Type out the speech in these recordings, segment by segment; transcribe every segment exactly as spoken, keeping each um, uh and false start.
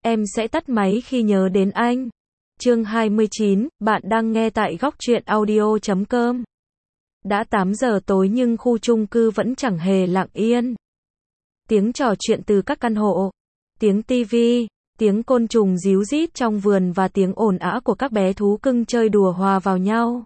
em sẽ tắt máy khi nhớ đến anh. Chương hai mươi chín, bạn đang nghe tại góc truyện audio chấm com. Đã tám giờ tối nhưng khu chung cư vẫn chẳng hề lặng yên. Tiếng trò chuyện từ các căn hộ, tiếng tivi, tiếng côn trùng ríu rít trong vườn và tiếng ồn ào của các bé thú cưng chơi đùa hòa vào nhau.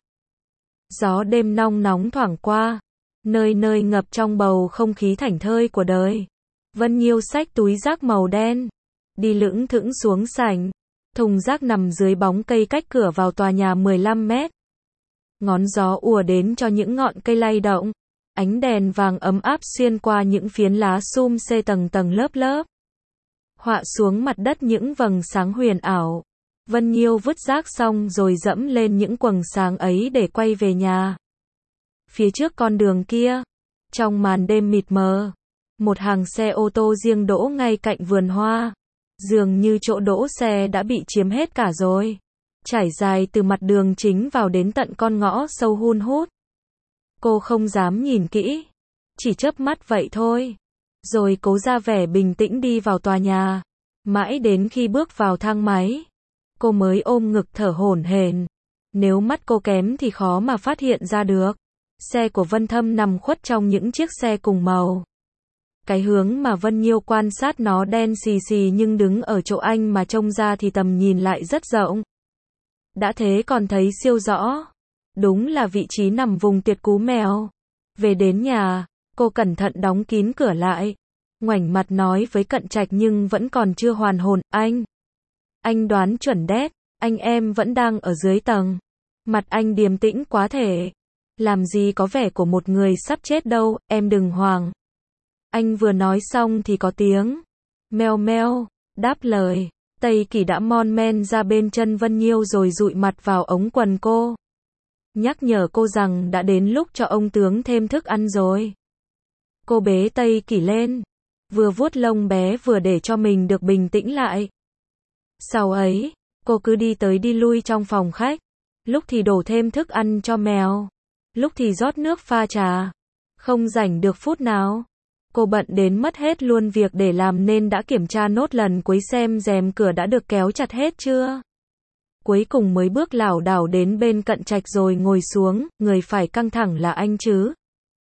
Gió đêm nong nóng thoảng qua, nơi nơi ngập trong bầu không khí thảnh thơi của đời. Vân Nhiêu xách túi rác màu đen, đi lững thững xuống sảnh. Thùng rác nằm dưới bóng cây cách cửa vào tòa nhà mười lăm mét. Ngón gió ùa đến cho những ngọn cây lay động. Ánh đèn vàng ấm áp xuyên qua những phiến lá sum xê tầng tầng lớp lớp. Họa xuống mặt đất những vầng sáng huyền ảo. Vân Nhiêu vứt rác xong rồi dẫm lên những quầng sáng ấy để quay về nhà. Phía trước con đường kia, trong màn đêm mịt mờ, một hàng xe ô tô riêng đỗ ngay cạnh vườn hoa. Dường như chỗ đỗ xe đã bị chiếm hết cả rồi. Trải dài từ mặt đường chính vào đến tận con ngõ sâu hun hút. Cô không dám nhìn kỹ, chỉ chớp mắt vậy thôi. Rồi cố ra vẻ bình tĩnh đi vào tòa nhà. Mãi đến khi bước vào thang máy, cô mới ôm ngực thở hổn hển. Nếu mắt cô kém thì khó mà phát hiện ra được. Xe của Vân Thâm nằm khuất trong những chiếc xe cùng màu. Cái hướng mà Vân Nhiêu quan sát nó đen xì xì nhưng đứng ở chỗ anh mà trông ra thì tầm nhìn lại rất rộng. Đã thế còn thấy siêu rõ. Đúng là vị trí nằm vùng tuyệt cú mèo. Về đến nhà, cô cẩn thận đóng kín cửa lại. Ngoảnh mặt nói với Cận Trạch nhưng vẫn còn chưa hoàn hồn. Anh. Anh đoán chuẩn đét. Anh em vẫn đang ở dưới tầng. Mặt anh điềm tĩnh quá thể. Làm gì có vẻ của một người sắp chết đâu, em đừng hoảng. Anh vừa nói xong thì có tiếng meo meo đáp lời. Tây Kỳ đã mon men ra bên chân Vân Nhiêu rồi dụi mặt vào ống quần cô. Nhắc nhở cô rằng đã đến lúc cho ông tướng thêm thức ăn rồi. Cô bế Tây Kỳ lên, vừa vuốt lông bé vừa để cho mình được bình tĩnh lại. Sau ấy, cô cứ đi tới đi lui trong phòng khách. Lúc thì đổ thêm thức ăn cho mèo, lúc thì rót nước pha trà. Không rảnh được phút nào. Cô bận đến mất hết luôn việc để làm nên đã kiểm tra nốt lần cuối xem rèm cửa đã được kéo chặt hết chưa. Cuối cùng mới bước lảo đảo đến bên Cận Trạch rồi ngồi xuống, người phải căng thẳng là anh chứ.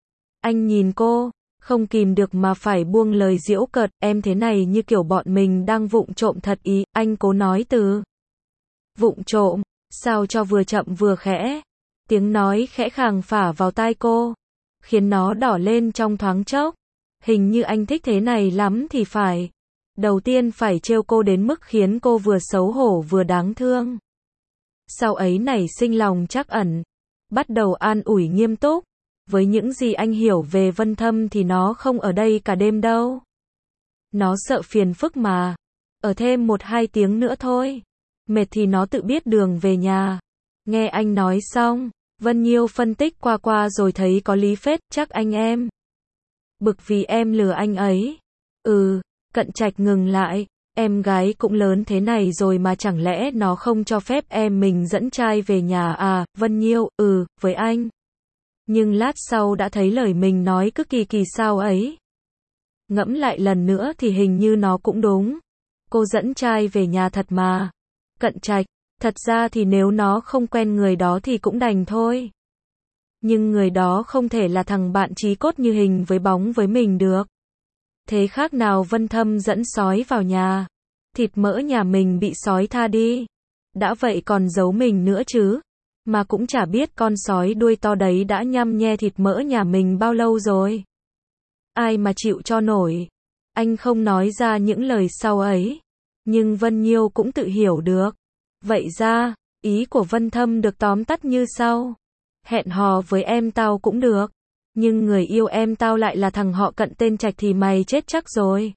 Anh nhìn cô, không kìm được mà phải buông lời giễu cợt, em thế này như kiểu bọn mình đang vụng trộm thật ý, anh cố nói từ. Vụng trộm, sao cho vừa chậm vừa khẽ. Tiếng nói khẽ khàng phả vào tai cô, khiến nó đỏ lên trong thoáng chốc. Hình như anh thích thế này lắm thì phải. Đầu tiên phải trêu cô đến mức khiến cô vừa xấu hổ vừa đáng thương. Sau ấy nảy sinh lòng trắc ẩn. Bắt đầu an ủi nghiêm túc. Với những gì anh hiểu về Vân Thâm thì nó không ở đây cả đêm đâu. Nó sợ phiền phức mà. Ở thêm một hai tiếng nữa thôi. Mệt thì nó tự biết đường về nhà. Nghe anh nói xong, Vân Nhiêu phân tích qua qua rồi thấy có lý phết, chắc anh em. Bực vì em lừa anh ấy. Ừ, Cận Trạch ngừng lại. Em gái cũng lớn thế này rồi mà chẳng lẽ nó không cho phép em mình dẫn trai về nhà à? Vân Nhiêu, ừ, với anh. Nhưng lát sau đã thấy lời mình nói cứ kỳ kỳ sao ấy. Ngẫm lại lần nữa thì hình như nó cũng đúng. Cô dẫn trai về nhà thật mà. Cận Trạch, thật ra thì nếu nó không quen người đó thì cũng đành thôi. Nhưng người đó không thể là thằng bạn chí cốt như hình với bóng với mình được. Thế khác nào Vân Thâm dẫn sói vào nhà. Thịt mỡ nhà mình bị sói tha đi. Đã vậy còn giấu mình nữa chứ. Mà cũng chả biết con sói đuôi to đấy đã nhăm nhe thịt mỡ nhà mình bao lâu rồi. Ai mà chịu cho nổi. Anh không nói ra những lời sau ấy. Nhưng Vân Nhiêu cũng tự hiểu được. Vậy ra, ý của Vân Thâm được tóm tắt như sau. Hẹn hò với em tao cũng được. Nhưng người yêu em tao lại là thằng họ Cận tên Trạch thì mày chết chắc rồi.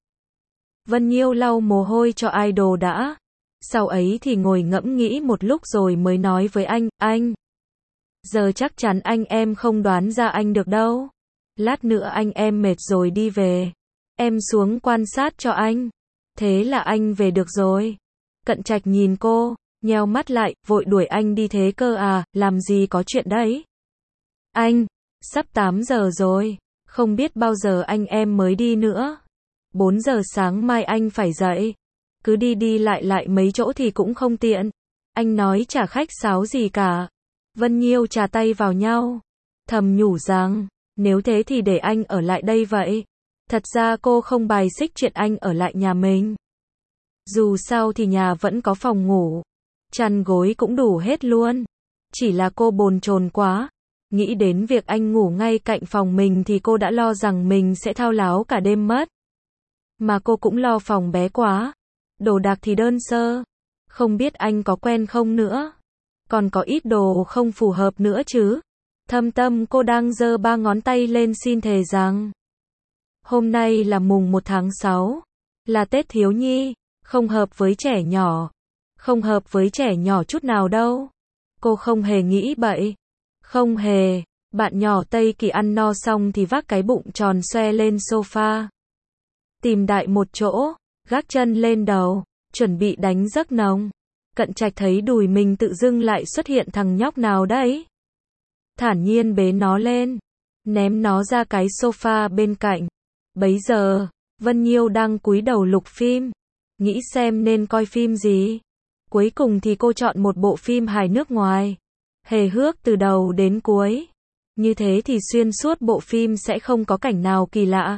Vân Nhiêu lau mồ hôi cho idol đã. Sau ấy thì ngồi ngẫm nghĩ một lúc rồi mới nói với anh, anh. Giờ chắc chắn anh em không đoán ra anh được đâu. Lát nữa anh em mệt rồi đi về. Em xuống quan sát cho anh. Thế là anh về được rồi. Cận Trạch nhìn cô, nheo mắt lại, vội đuổi anh đi thế cơ à, làm gì có chuyện đấy. Anh, sắp tám giờ rồi, không biết bao giờ anh em mới đi nữa. bốn giờ sáng mai anh phải dậy. cứ đi đi lại lại mấy chỗ thì cũng không tiện. Anh nói chả khách sáo gì cả. Vân Nhiêu chà tay vào nhau, thầm nhủ rằng, nếu thế thì để anh ở lại đây vậy. Thật ra cô không bài xích chuyện anh ở lại nhà mình. Dù sao thì nhà vẫn có phòng ngủ, chăn gối cũng đủ hết luôn. Chỉ là cô bồn chồn quá. Nghĩ đến việc anh ngủ ngay cạnh phòng mình thì cô đã lo rằng mình sẽ thao láo cả đêm mất. Mà cô cũng lo phòng bé quá. Đồ đạc thì đơn sơ. Không biết anh có quen không nữa. Còn có ít đồ không phù hợp nữa chứ. Thâm tâm cô đang giơ ba ngón tay lên xin thề rằng. Hôm nay là mùng một tháng sáu. Là Tết thiếu nhi. Không hợp với trẻ nhỏ. Không hợp với trẻ nhỏ chút nào đâu. Cô không hề nghĩ bậy. Không hề. Bạn nhỏ Tây Kỳ ăn no xong thì vác cái bụng tròn xoe lên sofa. Tìm đại một chỗ. Gác chân lên đầu. Chuẩn bị đánh giấc nồng. Cận Trạch thấy đùi mình tự dưng lại xuất hiện thằng nhóc nào đấy. Thản nhiên bế nó lên. Ném nó ra cái sofa bên cạnh. Bấy giờ, Vân Nhiêu đang cúi đầu lục phim. Nghĩ xem nên coi phim gì. Cuối cùng thì cô chọn một bộ phim hài nước ngoài. Hề hước từ đầu đến cuối. Như thế thì xuyên suốt bộ phim sẽ không có cảnh nào kỳ lạ.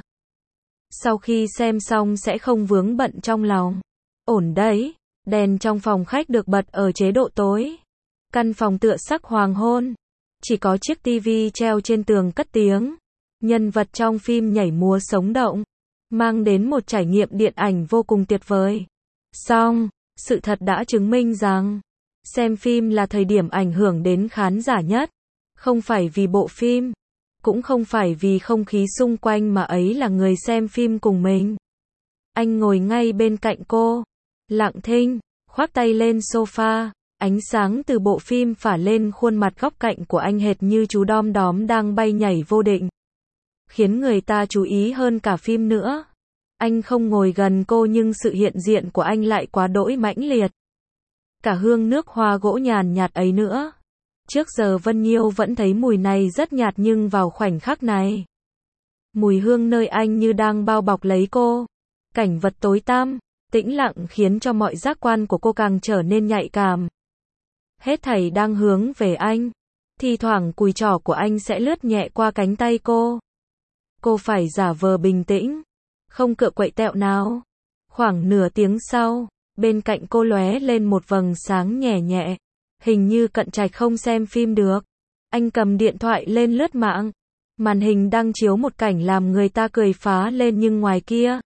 Sau khi xem xong sẽ không vướng bận trong lòng. Ổn đấy. Đèn trong phòng khách được bật ở chế độ tối. Căn phòng tựa sắc hoàng hôn. Chỉ có chiếc tivi treo trên tường cất tiếng. Nhân vật trong phim nhảy múa sống động. Mang đến một trải nghiệm điện ảnh vô cùng tuyệt vời. Song, sự thật đã chứng minh rằng, xem phim là thời điểm ảnh hưởng đến khán giả nhất. Không phải vì bộ phim, cũng không phải vì không khí xung quanh mà ấy là người xem phim cùng mình. Anh ngồi ngay bên cạnh cô, lặng thinh, khoác tay lên sofa, ánh sáng từ bộ phim phả lên khuôn mặt góc cạnh của anh hệt như chú đom đóm đang bay nhảy vô định. Khiến người ta chú ý hơn cả phim nữa. Anh không ngồi gần cô nhưng sự hiện diện của anh lại quá đỗi mãnh liệt. Cả hương nước hoa gỗ nhàn nhạt ấy nữa. Trước giờ Vân Nhiêu vẫn thấy mùi này rất nhạt nhưng vào khoảnh khắc này. Mùi hương nơi anh như đang bao bọc lấy cô. Cảnh vật tối tăm, tĩnh lặng khiến cho mọi giác quan của cô càng trở nên nhạy cảm. Hết thảy đang hướng về anh. Thì thoảng cùi trỏ của anh sẽ lướt nhẹ qua cánh tay cô. Cô phải giả vờ bình tĩnh. Không cựa quậy tẹo nào. Khoảng nửa tiếng sau, bên cạnh cô lóe lên một vầng sáng nhẹ nhẹ. Hình như Cận Trạch không xem phim được. Anh cầm điện thoại lên lướt mạng. Màn hình đang chiếu một cảnh làm người ta cười phá lên nhưng ngoài kia.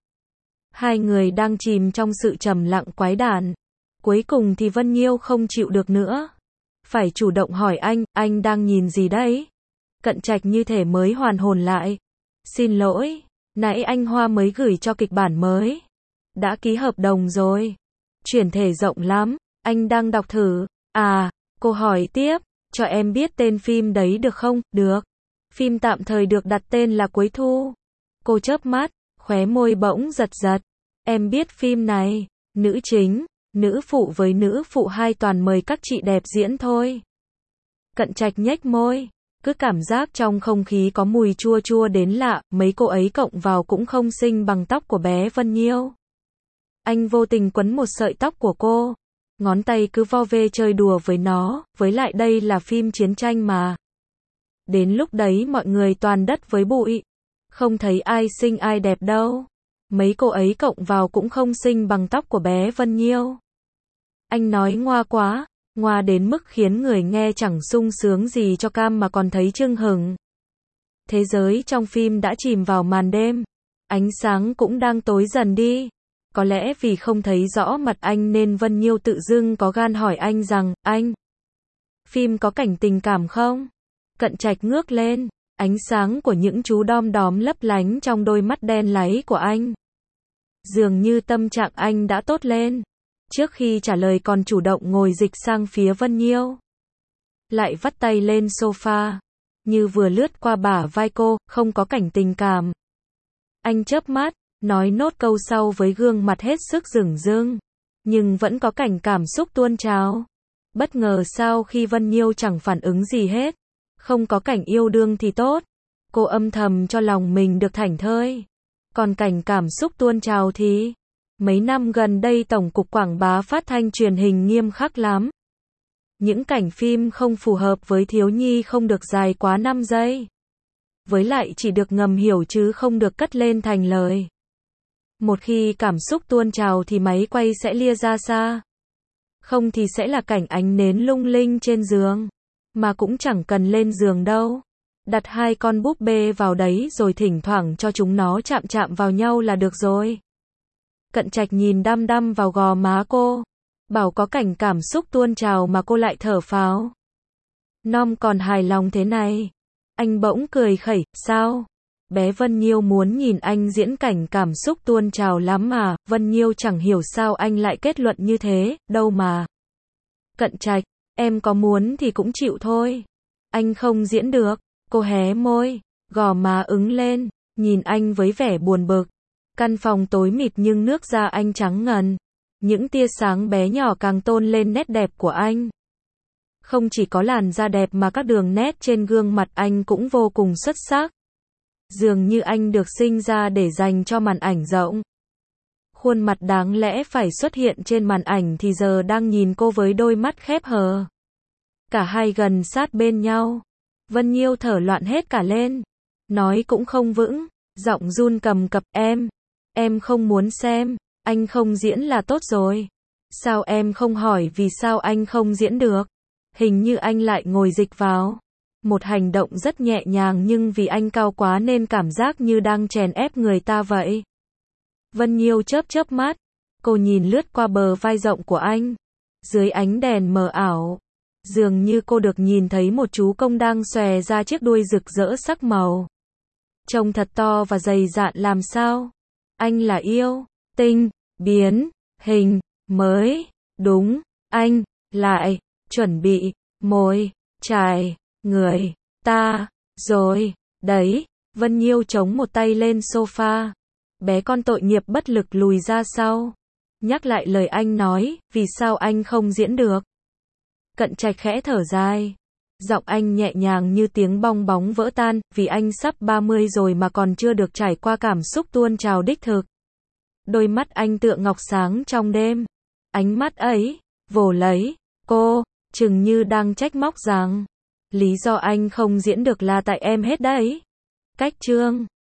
Hai người đang chìm trong sự trầm lặng quái đản. Cuối cùng thì Vân Nhiêu không chịu được nữa. Phải chủ động hỏi anh, anh đang nhìn gì đấy? Cận Trạch như thể mới hoàn hồn lại. Xin lỗi, nãy anh Hoa mới gửi cho kịch bản mới. Đã ký hợp đồng rồi. Chuyển thể rộng lắm, anh đang đọc thử. À, cô hỏi tiếp, cho em biết tên phim đấy được không? Được. Phim tạm thời được đặt tên là Cuối Thu. Cô chớp mắt, khóe môi bỗng giật giật. Em biết phim này, nữ chính, nữ phụ với nữ phụ hai toàn mời các chị đẹp diễn thôi. Cận Trạch nhếch môi. Cứ cảm giác trong không khí có mùi chua chua đến lạ, mấy cô ấy cộng vào cũng không xinh bằng tóc của bé Vân Nhiêu. Anh vô tình quấn một sợi tóc của cô, ngón tay cứ vo ve chơi đùa với nó, với lại đây là phim chiến tranh mà. Đến lúc đấy mọi người toàn đất với bụi, không thấy ai xinh ai đẹp đâu. Mấy cô ấy cộng vào cũng không xinh bằng tóc của bé Vân Nhiêu. Anh nói ngoa quá. Ngoa đến mức khiến người nghe chẳng sung sướng gì cho cam mà còn thấy chưng hửng. Thế giới trong phim đã chìm vào màn đêm. Ánh sáng cũng đang tối dần đi. Có lẽ vì không thấy rõ mặt anh nên Vân Nhiêu tự dưng có gan hỏi anh rằng, anh, phim có cảnh tình cảm không? Cận Trạch ngước lên, ánh sáng của những chú đom đóm lấp lánh trong đôi mắt đen láy của anh. Dường như tâm trạng anh đã tốt lên. Trước khi trả lời còn chủ động ngồi dịch sang phía Vân Nhiêu. Lại vắt tay lên sofa. Như vừa lướt qua bả vai cô, không có cảnh tình cảm. Anh chớp mắt, nói nốt câu sau với gương mặt hết sức rừng rưng. Nhưng vẫn có cảnh cảm xúc tuôn trào. Bất ngờ sao khi Vân Nhiêu chẳng phản ứng gì hết. Không có cảnh yêu đương thì tốt. Cô âm thầm cho lòng mình được thảnh thơi. Còn cảnh cảm xúc tuôn trào thì... Mấy năm gần đây Tổng cục Quảng bá Phát thanh Truyền hình nghiêm khắc lắm. Những cảnh phim không phù hợp với thiếu nhi không được dài quá năm giây. Với lại chỉ được ngầm hiểu chứ không được cất lên thành lời. Một khi cảm xúc tuôn trào thì máy quay sẽ lia ra xa. Không thì sẽ là cảnh ánh nến lung linh trên giường. Mà cũng chẳng cần lên giường đâu. Đặt hai con búp bê vào đấy rồi thỉnh thoảng cho chúng nó chạm chạm vào nhau là được rồi. Cận Trạch nhìn đăm đăm vào gò má cô. Bảo có cảnh cảm xúc tuôn trào mà cô lại thở phào. Nom còn hài lòng thế này. Anh bỗng cười khẩy, sao? Bé Vân Nhiêu muốn nhìn anh diễn cảnh cảm xúc tuôn trào lắm mà. Vân Nhiêu chẳng hiểu sao anh lại kết luận như thế, đâu mà. Cận Trạch, em có muốn thì cũng chịu thôi. Anh không diễn được. Cô hé môi, gò má ứng lên, nhìn anh với vẻ buồn bực. Căn phòng tối mịt nhưng nước da anh trắng ngần. Những tia sáng bé nhỏ càng tôn lên nét đẹp của anh. Không chỉ có làn da đẹp mà các đường nét trên gương mặt anh cũng vô cùng xuất sắc. Dường như anh được sinh ra để dành cho màn ảnh rộng. Khuôn mặt đáng lẽ phải xuất hiện trên màn ảnh thì giờ đang nhìn cô với đôi mắt khép hờ. Cả hai gần sát bên nhau. Vân Nhiêu thở loạn hết cả lên. Nói cũng không vững, giọng run cầm cập, em, em không muốn xem, anh không diễn là tốt rồi. Sao em không hỏi vì sao anh không diễn được? Hình như anh lại ngồi dịch vào. Một hành động rất nhẹ nhàng nhưng vì anh cao quá nên cảm giác như đang chèn ép người ta vậy. Vân Nhiêu chớp chớp mắt. Cô nhìn lướt qua bờ vai rộng của anh. Dưới ánh đèn mờ ảo. Dường như cô được nhìn thấy một chú công đang xòe ra chiếc đuôi rực rỡ sắc màu. Trông thật to và dày dạn làm sao? Anh là yêu, tinh, biến, hình, mới, đúng, anh, lại, chuẩn bị, môi, chài, người, ta, rồi, đấy. Vân Nhiêu chống một tay lên sofa. Bé con tội nghiệp bất lực lùi ra sau. Nhắc lại lời anh nói, vì sao anh không diễn được? Cận Trạch khẽ thở dài. Giọng anh nhẹ nhàng như tiếng bong bóng vỡ tan, vì anh sắp ba mươi rồi mà còn chưa được trải qua cảm xúc tuôn trào đích thực. Đôi mắt anh tựa ngọc sáng trong đêm. Ánh mắt ấy, vồ lấy, cô, chừng như đang trách móc rằng, lý do anh không diễn được là tại em hết đấy. Cách chương